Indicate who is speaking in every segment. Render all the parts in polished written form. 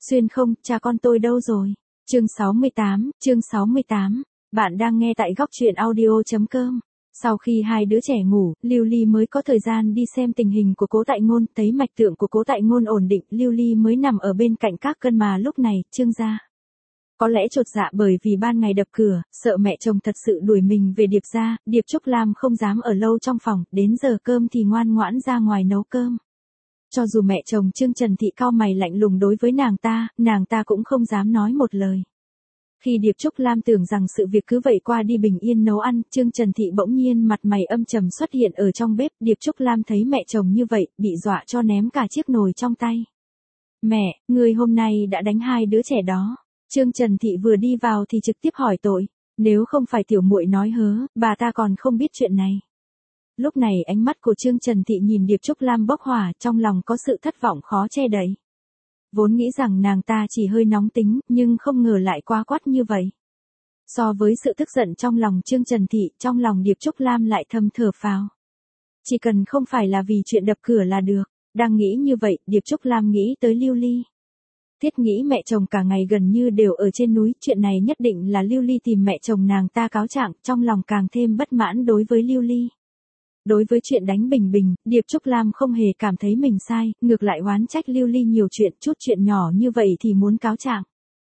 Speaker 1: Xuyên không, cha con tôi đâu rồi? Chương 68, bạn đang nghe tại góc truyện audio.com. Sau khi hai đứa trẻ ngủ, Lưu Ly mới có thời gian đi xem tình hình của Cố Tại Ngôn, thấy mạch tượng của Cố Tại Ngôn ổn định, Lưu Ly mới nằm ở bên cạnh các cân mà lúc này, Trương gia có lẽ chột dạ bởi vì ban ngày đập cửa, sợ mẹ chồng thật sự đuổi mình về Điệp gia, Điệp Trúc Lam không dám ở lâu trong phòng, đến giờ cơm thì ngoan ngoãn ra ngoài nấu cơm. Cho dù mẹ chồng Trương Trần Thị cau mày lạnh lùng đối với nàng ta cũng không dám nói một lời. Khi Điệp Trúc Lam tưởng rằng sự việc cứ vậy qua đi bình yên nấu ăn, Trương Trần Thị bỗng nhiên mặt mày âm trầm xuất hiện ở trong bếp, Điệp Trúc Lam thấy mẹ chồng như vậy, bị dọa cho ném cả chiếc nồi trong tay. Mẹ, người hôm nay đã đánh hai đứa trẻ đó. Trương Trần Thị vừa đi vào thì trực tiếp hỏi tội, nếu không phải tiểu muội nói hớ, bà ta còn không biết chuyện này. Lúc này ánh mắt của Trương Trần Thị nhìn Điệp Trúc Lam bốc hỏa, trong lòng có sự thất vọng khó che đậy. Vốn nghĩ rằng nàng ta chỉ hơi nóng tính, nhưng không ngờ lại quá quát như vậy. So với sự tức giận trong lòng Trương Trần Thị, trong lòng Điệp Trúc Lam lại thầm thở phào. Chỉ cần không phải là vì chuyện đập cửa là được. Đang nghĩ như vậy, Điệp Trúc Lam nghĩ tới Lưu Ly. Thiết nghĩ mẹ chồng cả ngày gần như đều ở trên núi, chuyện này nhất định là Lưu Ly tìm mẹ chồng nàng ta cáo trạng, trong lòng càng thêm bất mãn đối với Lưu Ly. Đối với chuyện đánh Bình Bình, Điệp Trúc Lam không hề cảm thấy mình sai, ngược lại oán trách Lưu Ly nhiều chuyện, chút chuyện nhỏ như vậy thì muốn cáo trạng.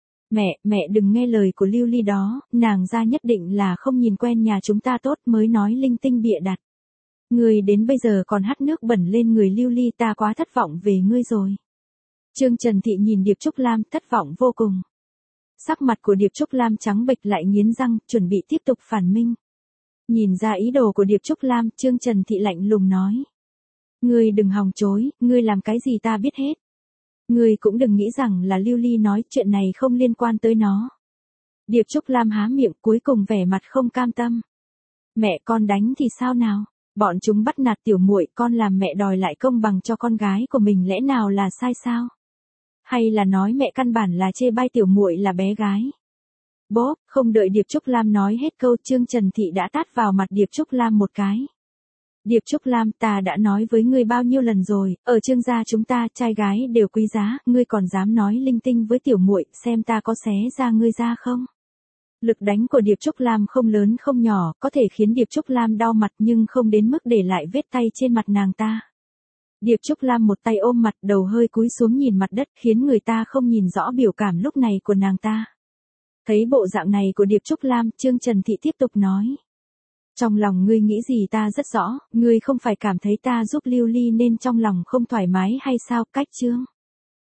Speaker 1: Mẹ đừng nghe lời của Lưu Ly đó, nàng ra nhất định là không nhìn quen nhà chúng ta tốt mới nói linh tinh bịa đặt. Ngươi đến bây giờ còn hắt nước bẩn lên người Lưu Ly, ta quá thất vọng về ngươi rồi. Trương Trần Thị nhìn Điệp Trúc Lam thất vọng vô cùng. Sắc mặt của Điệp Trúc Lam trắng bệch lại nghiến răng, chuẩn bị tiếp tục phản minh. Nhìn ra ý đồ của Điệp Trúc Lam, Trương Trần Thị lạnh lùng nói. Ngươi đừng hòng chối, ngươi làm cái gì ta biết hết. Ngươi cũng đừng nghĩ rằng là Lưu Ly nói, chuyện này không liên quan tới nó. Điệp Trúc Lam há miệng, cuối cùng vẻ mặt không cam tâm. Mẹ con đánh thì sao nào? Bọn chúng bắt nạt tiểu muội, con làm mẹ đòi lại công bằng cho con gái của mình lẽ nào là sai sao? Hay là nói mẹ căn bản là chê bai tiểu muội là bé gái? Bốp, không đợi Điệp Trúc Lam nói hết câu, Trương Trần Thị đã tát vào mặt Điệp Trúc Lam một cái. Điệp Trúc Lam, ta đã nói với ngươi bao nhiêu lần rồi, ở Trương gia chúng ta trai gái đều quý giá, ngươi còn dám nói linh tinh với tiểu muội, xem ta có xé ra ngươi ra không? Lực đánh của Điệp Trúc Lam không lớn không nhỏ, có thể khiến Điệp Trúc Lam đau mặt nhưng không đến mức để lại vết tay trên mặt nàng ta. Điệp Trúc Lam một tay ôm mặt, đầu hơi cúi xuống nhìn mặt đất, khiến người ta không nhìn rõ biểu cảm lúc này của nàng ta. Thấy bộ dạng này của Điệp Trúc Lam, Trương Trần Thị tiếp tục nói. Trong lòng ngươi nghĩ gì ta rất rõ, ngươi không phải cảm thấy ta giúp Lưu Ly nên trong lòng không thoải mái hay sao? Cách Trương